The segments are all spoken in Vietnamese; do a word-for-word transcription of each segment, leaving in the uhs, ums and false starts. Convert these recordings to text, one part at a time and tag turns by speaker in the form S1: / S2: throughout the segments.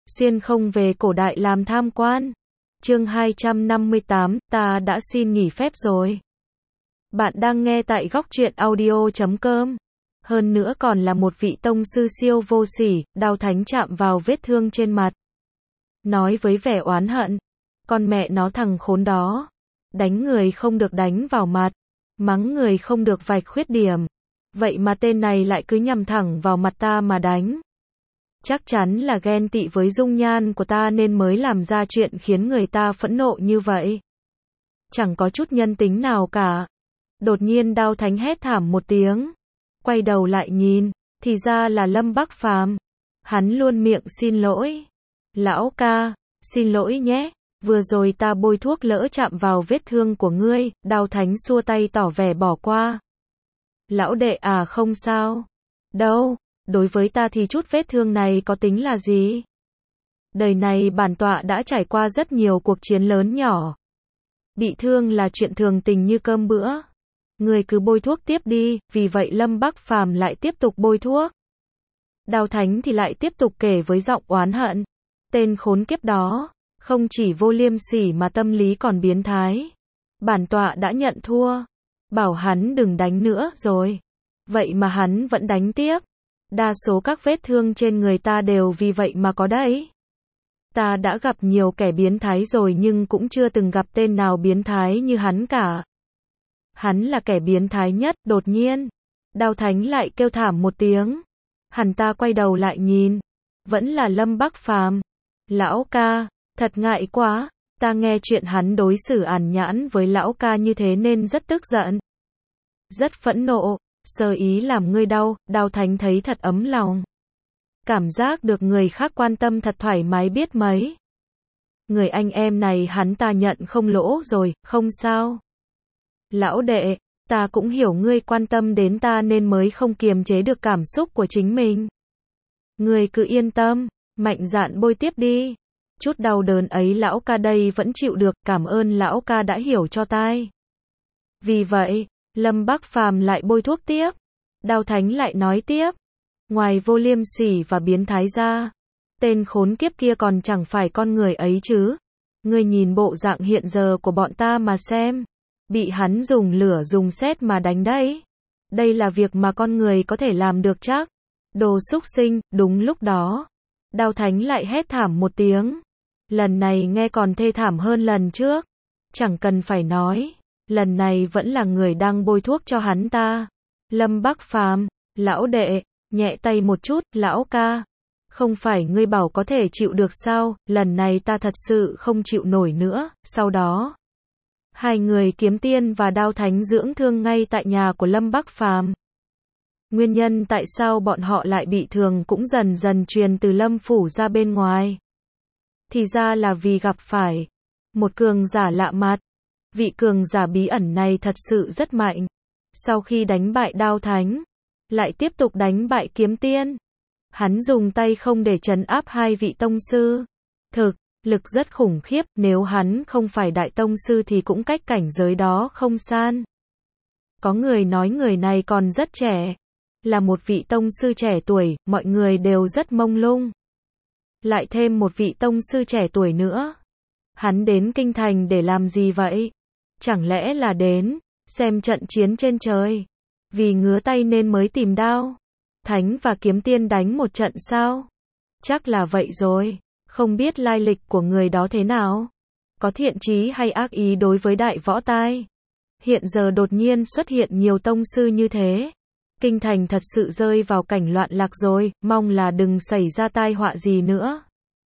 S1: xuyên không về cổ đại làm tham quan. Chương hai trăm năm mươi tám, ta đã xin nghỉ phép rồi. Bạn đang nghe tại góc truyện audio chấm com. Hơn nữa còn là một vị tông sư siêu vô sỉ, đao thánh chạm vào vết thương trên mặt. Nói với vẻ oán hận, con mẹ nó thằng khốn đó. Đánh người không được đánh vào mặt, mắng người không được vạch khuyết điểm. Vậy mà tên này lại cứ nhằm thẳng vào mặt ta mà đánh. Chắc chắn là ghen tị với dung nhan của ta nên mới làm ra chuyện khiến người ta phẫn nộ như vậy. Chẳng có chút nhân tính nào cả. Đột nhiên đao thánh hét thảm một tiếng. Quay đầu lại nhìn, thì ra là Lâm Bắc Phàm. Hắn luôn miệng xin lỗi. Lão ca, xin lỗi nhé. Vừa rồi ta bôi thuốc lỡ chạm vào vết thương của ngươi. Đao thánh xua tay tỏ vẻ bỏ qua. Lão đệ à, không sao. Đâu, đối với ta thì chút vết thương này có tính là gì? Đời này bản tọa đã trải qua rất nhiều cuộc chiến lớn nhỏ. Bị thương là chuyện thường tình như cơm bữa. Người cứ bôi thuốc tiếp đi. Vì vậy Lâm Bắc Phàm lại tiếp tục bôi thuốc. Đao thánh thì lại tiếp tục kể với giọng oán hận. Tên khốn kiếp đó, không chỉ vô liêm sỉ mà tâm lý còn biến thái. Bản tọa đã nhận thua. Bảo hắn đừng đánh nữa rồi. Vậy mà hắn vẫn đánh tiếp. Đa số các vết thương trên người ta đều vì vậy mà có đấy. Ta đã gặp nhiều kẻ biến thái rồi nhưng cũng chưa từng gặp tên nào biến thái như hắn cả. Hắn là kẻ biến thái nhất. Đột nhiên, đao thánh lại kêu thảm một tiếng. Hắn ta quay đầu lại nhìn. Vẫn là Lâm Bắc Phàm. Lão ca, thật ngại quá. Ta nghe chuyện hắn đối xử ản nhãn với lão ca như thế nên rất tức giận. Rất phẫn nộ. Sơ ý làm ngươi đau. Đao thánh thấy thật ấm lòng. Cảm giác được người khác quan tâm thật thoải mái biết mấy. Người anh em này hắn ta nhận không lỗ rồi, không sao. Lão đệ, ta cũng hiểu ngươi quan tâm đến ta nên mới không kiềm chế được cảm xúc của chính mình. Ngươi cứ yên tâm, mạnh dạn bôi tiếp đi. Chút đau đớn ấy lão ca đây vẫn chịu được, cảm ơn lão ca đã hiểu cho tai. Vì vậy, Lâm Bắc Phàm lại bôi thuốc tiếp. Đao thánh lại nói tiếp. Ngoài vô liêm sỉ và biến thái ra, tên khốn kiếp kia còn chẳng phải con người ấy chứ. Ngươi nhìn bộ dạng hiện giờ của bọn ta mà xem. Bị hắn dùng lửa dùng sét mà đánh đấy. Đây là việc mà con người có thể làm được chắc. Đồ súc sinh. Đúng lúc đó, đao thánh lại hét thảm một tiếng. Lần này nghe còn thê thảm hơn lần trước. Chẳng cần phải nói, lần này vẫn là người đang bôi thuốc cho hắn ta. Lâm Bắc Phàm, lão đệ, nhẹ tay một chút. Lão ca, không phải ngươi bảo có thể chịu được sao? Lần này ta thật sự không chịu nổi nữa. Sau đó, hai người kiếm tiên và đao thánh dưỡng thương ngay tại nhà của Lâm Bắc Phàm. Nguyên nhân tại sao bọn họ lại bị thương cũng dần dần truyền từ Lâm phủ ra bên ngoài. Thì ra là vì gặp phải một cường giả lạ mặt. Vị cường giả bí ẩn này thật sự rất mạnh. Sau khi đánh bại đao thánh, lại tiếp tục đánh bại kiếm tiên. Hắn dùng tay không để trấn áp hai vị tông sư. Thực lực rất khủng khiếp, nếu hắn không phải đại tông sư thì cũng cách cảnh giới đó không san. Có người nói người này còn rất trẻ. Là một vị tông sư trẻ tuổi, mọi người đều rất mông lung. Lại thêm một vị tông sư trẻ tuổi nữa. Hắn đến kinh thành để làm gì vậy? Chẳng lẽ là đến xem trận chiến trên trời? Vì ngứa tay nên mới tìm đao thánh và kiếm tiên đánh một trận sao? Chắc là vậy rồi. Không biết lai lịch của người đó thế nào? Có thiện chí hay ác ý đối với đại võ tai? Hiện giờ đột nhiên xuất hiện nhiều tông sư như thế. Kinh thành thật sự rơi vào cảnh loạn lạc rồi, mong là đừng xảy ra tai họa gì nữa.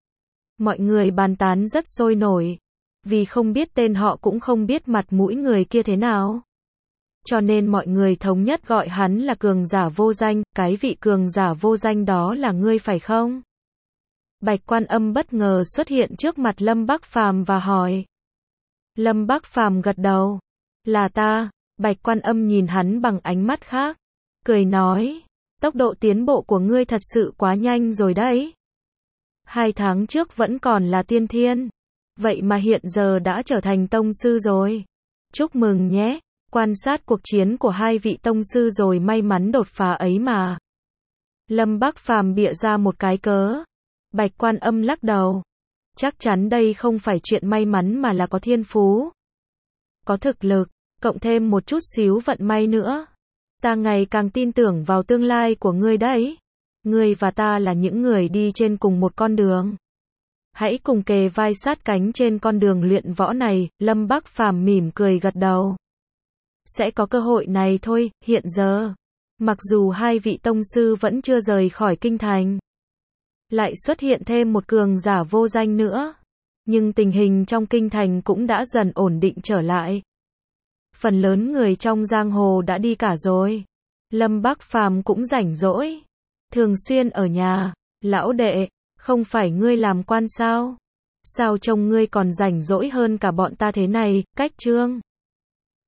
S1: Mọi người bàn tán rất sôi nổi. Vì không biết tên họ cũng không biết mặt mũi người kia thế nào. Cho nên mọi người thống nhất gọi hắn là cường giả vô danh. Cái vị cường giả vô danh đó là ngươi phải không? Bạch Quan Âm bất ngờ xuất hiện trước mặt Lâm Bắc Phàm và hỏi. Lâm Bắc Phàm gật đầu. Là ta. Bạch Quan Âm nhìn hắn bằng ánh mắt khác. Cười nói. Tốc độ tiến bộ của ngươi thật sự quá nhanh rồi đấy. Hai tháng trước vẫn còn là tiên thiên. Vậy mà hiện giờ đã trở thành tông sư rồi. Chúc mừng nhé. Quan sát cuộc chiến của hai vị tông sư rồi may mắn đột phá ấy mà. Lâm Bắc Phàm bịa ra một cái cớ. Bạch Quan Âm lắc đầu. Chắc chắn đây không phải chuyện may mắn mà là có thiên phú. Có thực lực, cộng thêm một chút xíu vận may nữa. Ta ngày càng tin tưởng vào tương lai của ngươi đấy. Ngươi và ta là những người đi trên cùng một con đường. Hãy cùng kề vai sát cánh trên con đường luyện võ này, Lâm Bắc Phàm mỉm cười gật đầu. Sẽ có cơ hội này thôi, hiện giờ. Mặc dù hai vị tông sư vẫn chưa rời khỏi kinh thành. Lại xuất hiện thêm một cường giả vô danh nữa. Nhưng tình hình trong kinh thành cũng đã dần ổn định trở lại. Phần lớn người trong giang hồ đã đi cả rồi. Lâm Bắc Phàm cũng rảnh rỗi. Thường xuyên ở nhà. Lão đệ, không phải ngươi làm quan sao? Sao trông ngươi còn rảnh rỗi hơn cả bọn ta thế này? Cách Trương